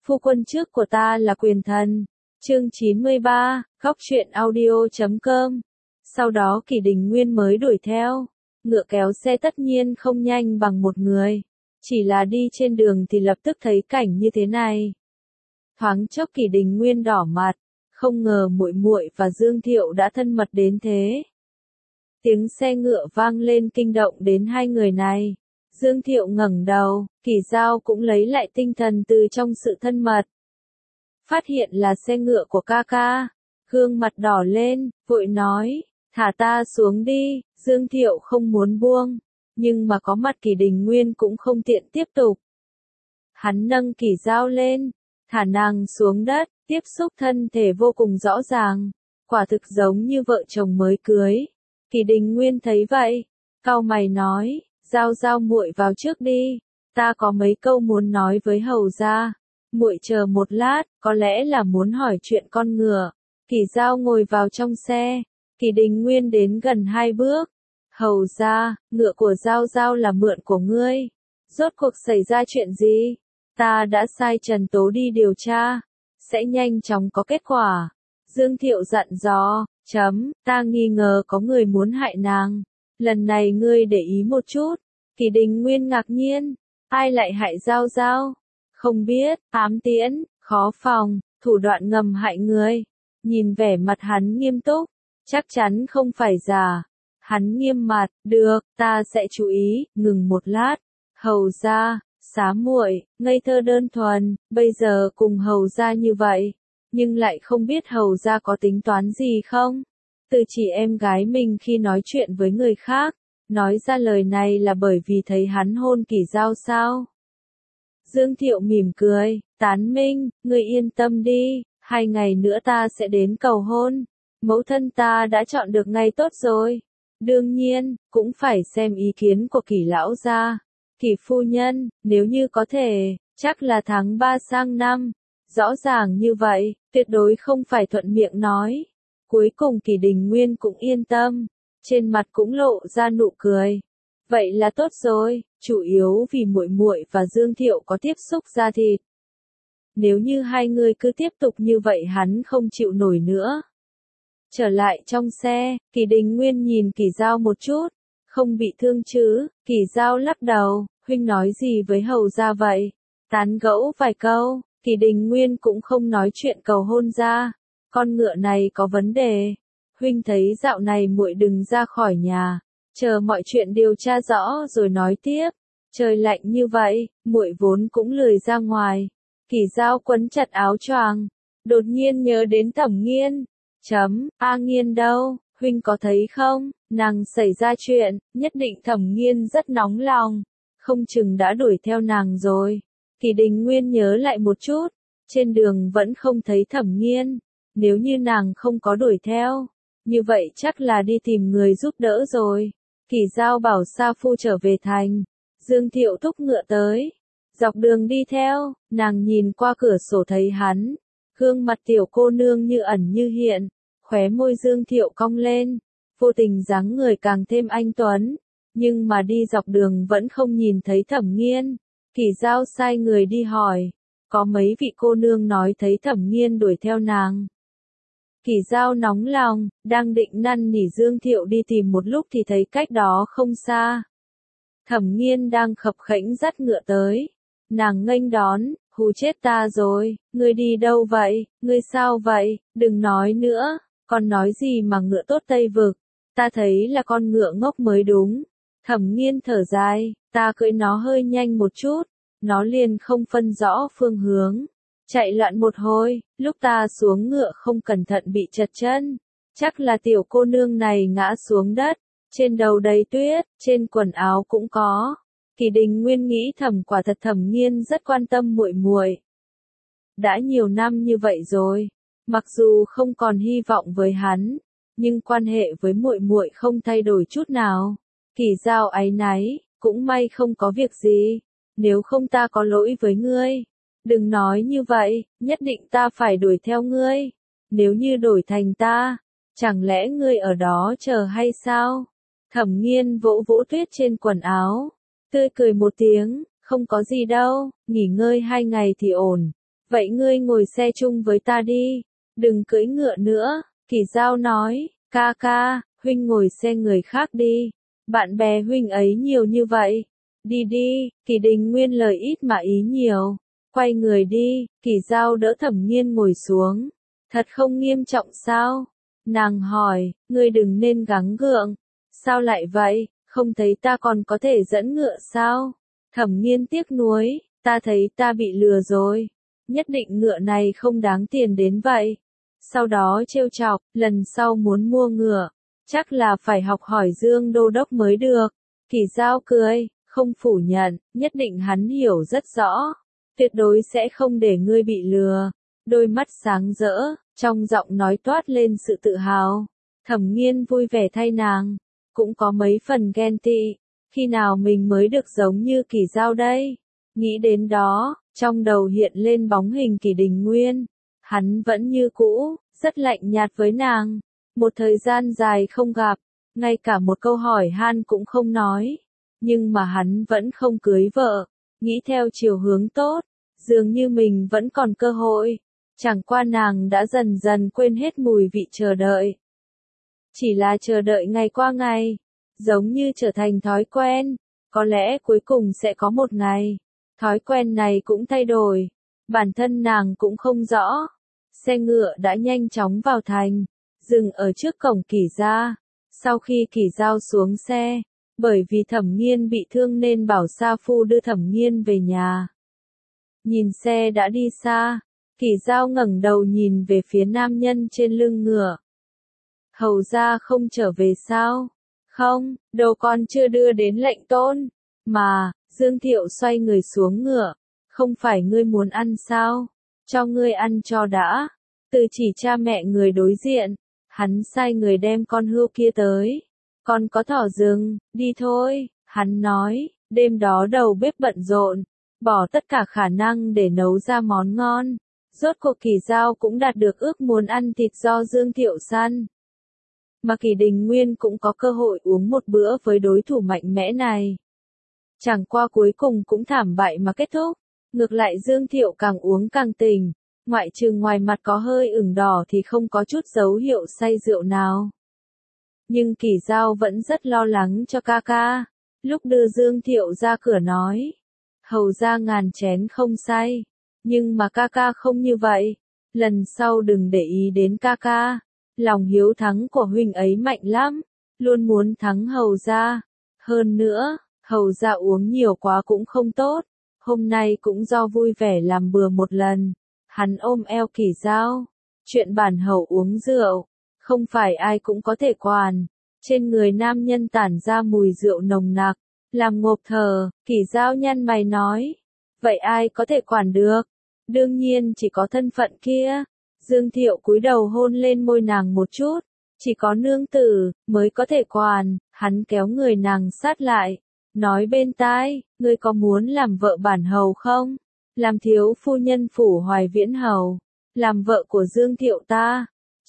Phu quân trước của ta là quyền thần. Chương 93, Góc truyện audio.com. Sau đó Kỷ Đình Nguyên mới đuổi theo. Ngựa kéo xe tất nhiên không nhanh bằng một người. Chỉ là đi trên đường thì lập tức thấy cảnh như thế này. Thoáng chốc Kỷ Đình Nguyên đỏ mặt, không ngờ muội muội và Dương Thiệu đã thân mật đến thế. Tiếng xe ngựa vang lên kinh động đến hai người này. Dương Thiệu ngẩng đầu, Kỷ Dao cũng lấy lại tinh thần từ trong sự thân mật. Phát hiện là xe ngựa của ca ca, gương mặt đỏ lên, vội nói, thả ta xuống đi. Dương Thiệu không muốn buông, nhưng mà có mặt Kỷ Đình Nguyên cũng không tiện tiếp tục. Hắn nâng Kỷ Dao lên, thả nàng xuống đất, tiếp xúc thân thể vô cùng rõ ràng, quả thực giống như vợ chồng mới cưới. Kỷ Đình Nguyên thấy vậy, cau mày nói, Dao muội vào trước đi, ta có mấy câu muốn nói với hầu gia. Muội chờ một lát, có lẽ là muốn hỏi chuyện con ngựa. Kỷ Dao ngồi vào trong xe, Kỷ Đình Nguyên đến gần 2 bước. Hầu gia, ngựa của Dao là mượn của ngươi. Rốt cuộc xảy ra chuyện gì? Ta đã sai Trần Tố đi điều tra, sẽ nhanh chóng có kết quả. Dương Thiệu dặn dò, ta nghi ngờ có người muốn hại nàng. Lần này ngươi để ý một chút. Kỷ Đình Nguyên ngạc nhiên, ai lại hại Dao? Không biết, ám tiễn, khó phòng, thủ đoạn ngầm hại người. Nhìn vẻ mặt hắn nghiêm túc, chắc chắn không phải giả. Hắn nghiêm mặt, được, ta sẽ chú ý. Ngừng một lát, hầu gia, xá muội, ngây thơ đơn thuần, bây giờ cùng hầu gia như vậy, nhưng lại không biết hầu gia có tính toán gì không? Từ chỉ em gái mình khi nói chuyện với người khác, nói ra lời này là bởi vì thấy hắn hôn Kỷ Dao sao? Dương Thiệu mỉm cười, tán minh, ngươi yên tâm đi, 2 ngày nữa ta sẽ đến cầu hôn. Mẫu thân ta đã chọn được ngày tốt rồi. Đương nhiên, cũng phải xem ý kiến của Kỷ lão gia. Kỷ phu nhân, nếu như có thể, chắc là tháng 3 sang năm. Rõ ràng như vậy, tuyệt đối không phải thuận miệng nói. Cuối cùng Kỷ Đình Nguyên cũng yên tâm, trên mặt cũng lộ ra nụ cười. Vậy là tốt rồi, chủ yếu vì muội muội và Dương Thiệu có tiếp xúc da thịt. Nếu như hai người cứ tiếp tục như vậy hắn không chịu nổi nữa. Trở lại trong xe, Kỷ Đình Nguyên nhìn Kỷ Dao một chút, không bị thương chứ? Kỷ Dao lắc đầu, huynh nói gì với hầu gia vậy? Tán gẫu vài câu, Kỷ Đình Nguyên cũng không nói chuyện cầu hôn ra. Con ngựa này có vấn đề. Huynh thấy dạo này muội đừng ra khỏi nhà, chờ mọi chuyện điều tra rõ rồi nói tiếp. Trời lạnh như vậy, muội vốn cũng lười ra ngoài. Kỷ Dao quấn chặt áo choàng, đột nhiên nhớ đến Thẩm Nghiên. A Nghiên đâu, huynh có thấy không? Nàng xảy ra chuyện, nhất định Thẩm Nghiên rất nóng lòng, không chừng đã đuổi theo nàng rồi. Kỷ Đình Nguyên nhớ lại một chút, trên đường vẫn không thấy Thẩm Nghiên. Nếu như nàng không có đuổi theo, như vậy chắc là đi tìm người giúp đỡ rồi. Kỷ Dao bảo Sa Phu trở về thành. Dương Thiệu thúc ngựa tới. Dọc đường đi theo, nàng nhìn qua cửa sổ thấy hắn. Gương mặt tiểu cô nương như ẩn như hiện, khóe môi Dương Thiệu cong lên. Vô tình dáng người càng thêm anh tuấn. Nhưng mà đi dọc đường vẫn không nhìn thấy Thẩm Nghiên. Kỷ Dao sai người đi hỏi. Có mấy vị cô nương nói thấy Thẩm Nghiên đuổi theo nàng. Kỷ Dao nóng lòng, đang định năn nỉ Dương Thiệu đi tìm một lúc thì thấy cách đó không xa. Thẩm Nghiên đang khập khẽnh dắt ngựa tới. Nàng nghênh đón, hù chết ta rồi, ngươi đi đâu vậy, ngươi sao vậy, đừng nói nữa, còn nói gì mà ngựa tốt Tây Vực, ta thấy là con ngựa ngốc mới đúng. Thẩm Nghiên thở dài, ta cưỡi nó hơi nhanh một chút, nó liền không phân rõ phương hướng. Chạy loạn một hồi, lúc ta xuống ngựa không cẩn thận bị trật chân. Chắc là tiểu cô nương này ngã xuống đất, trên đầu đầy tuyết, trên quần áo cũng có. Kỷ Đình Nguyên nghĩ thầm quả thật Thẩm Nghiên rất quan tâm muội muội. Đã nhiều năm như vậy rồi, mặc dù không còn hy vọng với hắn, nhưng quan hệ với muội muội không thay đổi chút nào. Kỷ Dao áy náy, cũng may không có việc gì, nếu không ta có lỗi với ngươi. Đừng nói như vậy, nhất định ta phải đuổi theo ngươi. Nếu như đổi thành ta, chẳng lẽ ngươi ở đó chờ hay sao? Thẩm Nghiên vỗ vỗ tuyết trên quần áo, tươi cười một tiếng, không có gì đâu, nghỉ ngơi 2 ngày thì ổn. vậy ngươi ngồi xe chung với ta đi, đừng cưỡi ngựa nữa, Kỳ Dao nói, ca ca, huynh ngồi xe người khác đi, bạn bè huynh ấy nhiều như vậy, đi đi, Kỳ Đình Nguyên lời ít mà ý nhiều, quay người đi, Kỳ Dao đỡ Thẩm Nghiên ngồi xuống, thật không nghiêm trọng sao? Nàng hỏi, ngươi đừng nên gắng gượng, sao lại vậy, không thấy ta còn có thể dẫn ngựa sao? Thẩm Nghiên tiếc nuối, ta thấy ta bị lừa rồi, nhất định ngựa này không đáng tiền đến vậy. Sau đó trêu chọc, lần sau muốn mua ngựa, chắc là phải học hỏi Dương Đô Đốc mới được. Kỳ Dao cười, không phủ nhận, nhất định hắn hiểu rất rõ, tuyệt đối sẽ không để ngươi bị lừa. Đôi mắt sáng rỡ, trong giọng nói toát lên sự tự hào. Thẩm Nghiên vui vẻ thay nàng, cũng có mấy phần ghen tị, khi nào mình mới được giống như Kỳ Dao đây? Nghĩ đến đó, trong đầu hiện lên bóng hình Kỳ Đình Nguyên, hắn vẫn như cũ, rất lạnh nhạt với nàng, một thời gian dài không gặp, ngay cả một câu hỏi han cũng không nói, nhưng mà hắn vẫn không cưới vợ, nghĩ theo chiều hướng tốt, dường như mình vẫn còn cơ hội. Chẳng qua nàng đã dần dần quên hết mùi vị chờ đợi. Chỉ là chờ đợi ngày qua ngày, giống như trở thành thói quen, có lẽ cuối cùng sẽ có một ngày, thói quen này cũng thay đổi, bản thân nàng cũng không rõ. Xe ngựa đã nhanh chóng vào thành, dừng ở trước cổng Kỳ gia. Sau khi Kỳ Dao xuống xe, bởi vì Thẩm Nghiên bị thương nên bảo sa phu đưa Thẩm Nghiên về nhà. Nhìn xe đã đi xa, Kỳ Dao ngẩng đầu nhìn về phía nam nhân trên lưng ngựa. Hầu gia không trở về sao? Không, đồ con chưa đưa đến lệnh tôn. Mà, Dương Thiệu xoay người xuống ngựa. Không phải ngươi muốn ăn sao? Cho ngươi ăn cho đã. Từ chỉ cha mẹ người đối diện, hắn sai người đem con hươu kia tới. Con có thỏ rừng, đi thôi, hắn nói, đêm đó đầu bếp bận rộn, bỏ tất cả khả năng để nấu ra món ngon. Rốt cuộc Kỳ Dao cũng đạt được ước muốn ăn thịt do Dương Thiệu săn. Mà Kỳ Đình Nguyên cũng có cơ hội uống một bữa với đối thủ mạnh mẽ này. Chẳng qua cuối cùng cũng thảm bại mà kết thúc. Ngược lại Dương Thiệu càng uống càng tỉnh, ngoại trừ ngoài mặt có hơi ửng đỏ thì không có chút dấu hiệu say rượu nào. Nhưng Kỳ Dao vẫn rất lo lắng cho ca ca. Lúc đưa Dương Thiệu ra cửa nói, hầu ra ngàn chén không say. Nhưng mà ca ca không như vậy, lần sau đừng để ý đến ca ca, lòng hiếu thắng của huynh ấy mạnh lắm, luôn muốn thắng hầu ra. Hơn nữa, hầu ra uống nhiều quá cũng không tốt, hôm nay cũng do vui vẻ làm bừa một lần. Hắn ôm eo Kỳ Dao, chuyện bản hầu uống rượu, không phải ai cũng có thể quản, trên người nam nhân tản ra mùi rượu nồng nặc, làm ngộp thở. Kỳ Dao nhăn mày nói, vậy ai có thể quản được? Đương nhiên chỉ có thân phận kia. Dương Thiệu cúi đầu hôn lên môi nàng một chút, chỉ có nương tử mới có thể quản. Hắn kéo người nàng sát lại, nói bên tai, ngươi có muốn làm vợ bản hầu không? Làm thiếu phu nhân phủ Hoài Viễn hầu, làm vợ của Dương Thiệu ta.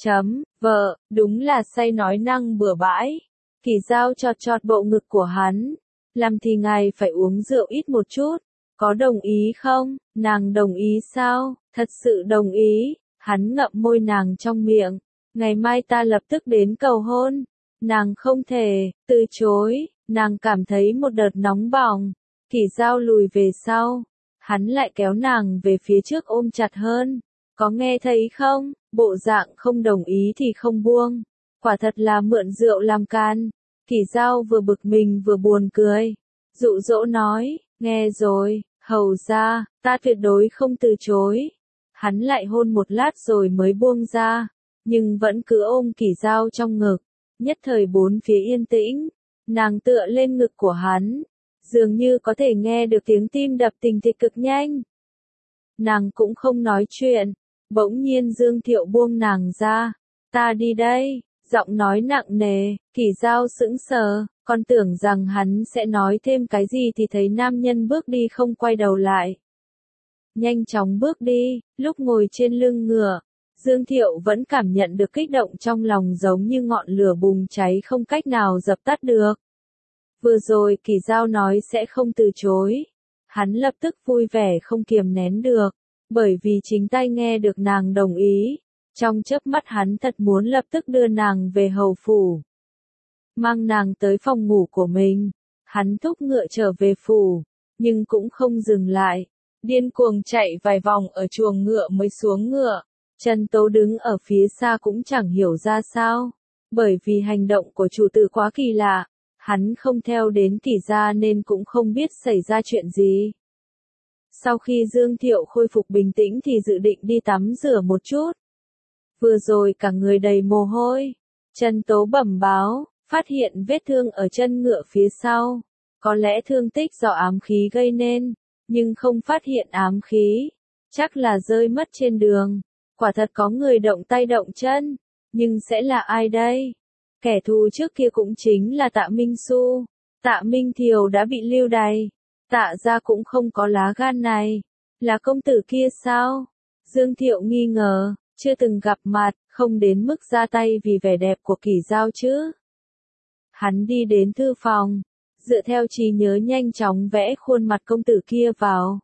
Vợ, đúng là say nói năng bừa bãi. Kỳ Dao chọt chọt bộ ngực của hắn, làm thì ngài phải uống rượu ít một chút. Có đồng ý không? Nàng đồng ý sao? Thật sự đồng ý. Hắn ngậm môi nàng trong miệng. Ngày mai ta lập tức đến cầu hôn. Nàng không thể từ chối. Nàng cảm thấy một đợt nóng bỏng. Kỳ Dao lùi về sau. Hắn lại kéo nàng về phía trước ôm chặt hơn. Có nghe thấy không? Bộ dạng không đồng ý thì không buông. Quả thật là mượn rượu làm can. Kỳ Dao vừa bực mình vừa buồn cười. Dụ dỗ nói, nghe rồi, hầu ra, ta tuyệt đối không từ chối. Hắn lại hôn một lát rồi mới buông ra, nhưng vẫn cứ ôm Kỳ Dao trong ngực. Nhất thời bốn phía yên tĩnh, nàng tựa lên ngực của hắn, dường như có thể nghe được tiếng tim đập thình thịch cực nhanh. Nàng cũng không nói chuyện, bỗng nhiên Dương Thiệu buông nàng ra, ta đi đây, giọng nói nặng nề. Kỳ Dao sững sờ, còn tưởng rằng hắn sẽ nói thêm cái gì thì thấy nam nhân bước đi không quay đầu lại. Nhanh chóng bước đi, lúc ngồi trên lưng ngựa, Dương Thiệu vẫn cảm nhận được kích động trong lòng giống như ngọn lửa bùng cháy không cách nào dập tắt được. Vừa rồi Kỳ Dao nói sẽ không từ chối, hắn lập tức vui vẻ không kiềm nén được, bởi vì chính tai nghe được nàng đồng ý. Trong chớp mắt hắn thật muốn lập tức đưa nàng về hầu phủ. Mang nàng tới phòng ngủ của mình. Hắn thúc ngựa trở về phủ, nhưng cũng không dừng lại. Điên cuồng chạy vài vòng ở chuồng ngựa mới xuống ngựa. Trần Tố đứng ở phía xa cũng chẳng hiểu ra sao. Bởi vì hành động của chủ tử quá kỳ lạ. Hắn không theo đến Kỷ gia nên cũng không biết xảy ra chuyện gì. Sau khi Dương Thiệu khôi phục bình tĩnh thì dự định đi tắm rửa một chút. Vừa rồi cả người đầy mồ hôi. Trần Tố bẩm báo, phát hiện vết thương ở chân ngựa phía sau. Có lẽ thương tích do ám khí gây nên, nhưng không phát hiện ám khí. Chắc là rơi mất trên đường. Quả thật có người động tay động chân. Nhưng sẽ là ai đây? Kẻ thù trước kia cũng chính là Tạ Minh Xu. Tạ Minh Thiều đã bị lưu đày. Tạ gia cũng không có lá gan này. Là công tử kia sao? Dương Thiệu nghi ngờ, chưa từng gặp mặt, không đến mức ra tay vì vẻ đẹp của Kỷ Giao chứ. Hắn đi đến thư phòng, dựa theo trí nhớ nhanh chóng vẽ khuôn mặt công tử kia vào.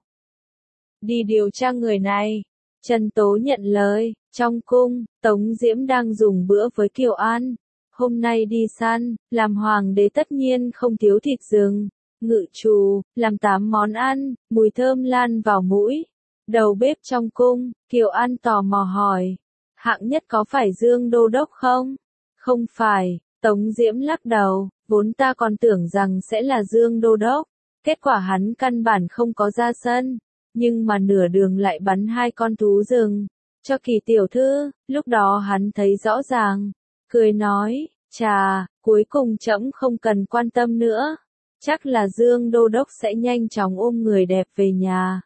Đi điều tra người này. Trần Tố nhận lời, trong cung, Tống Diễm đang dùng bữa với Kiều An. Hôm nay đi săn, làm hoàng đế tất nhiên không thiếu thịt rừng, ngự trù, làm 8 món ăn, mùi thơm lan vào mũi. Đầu bếp trong cung, Kiều An tò mò hỏi, hạng nhất có phải Dương Đô Đốc không? Không phải, Tống Diễm lắc đầu, vốn ta còn tưởng rằng sẽ là Dương Đô Đốc. Kết quả hắn căn bản không có ra sân, nhưng mà nửa đường lại bắn 2 con thú rừng cho Kỳ tiểu thư, lúc đó hắn thấy rõ ràng, cười nói, chà, cuối cùng trẫm không cần quan tâm nữa, chắc là Dương Đô Đốc sẽ nhanh chóng ôm người đẹp về nhà.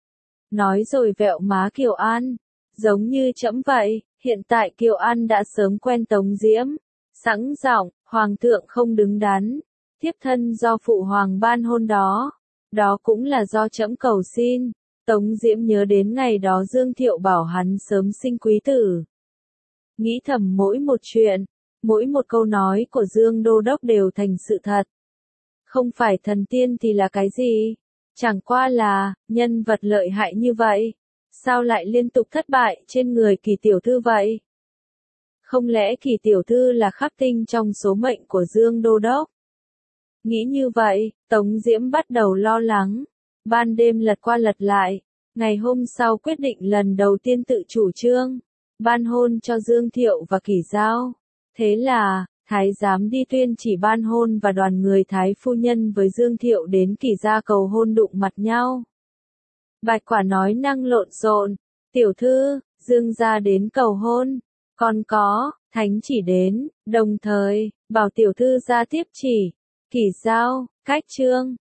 Nói rồi vẹo má Kiều An, giống như trẫm vậy, hiện tại Kiều An đã sớm quen Tống Diễm, sẵn giọng, hoàng thượng không đứng đắn, thiếp thân do phụ hoàng ban hôn đó, đó cũng là do trẫm cầu xin. Tống Diễm nhớ đến ngày đó Dương Thiệu bảo hắn sớm sinh quý tử. Nghĩ thầm mỗi một chuyện, mỗi một câu nói của Dương Đô Đốc đều thành sự thật. Không phải thần tiên thì là cái gì? Chẳng qua là, nhân vật lợi hại như vậy. Sao lại liên tục thất bại trên người Kỳ tiểu thư vậy? Không lẽ Kỳ tiểu thư là khắc tinh trong số mệnh của Dương Đô Đốc? Nghĩ như vậy, Tống Diễm bắt đầu lo lắng. Ban đêm lật qua lật lại, ngày hôm sau quyết định lần đầu tiên tự chủ trương, ban hôn cho Dương Thiệu và Kỷ Giao. Thế là, Thái giám đi tuyên chỉ ban hôn và đoàn người Thái phu nhân với Dương Thiệu đến Kỷ gia cầu hôn đụng mặt nhau. Bạch Quả nói năng lộn xộn, tiểu thư, Dương gia đến cầu hôn, còn có, thánh chỉ đến, đồng thời, bảo tiểu thư ra tiếp chỉ, Kỷ Giao, cách trương,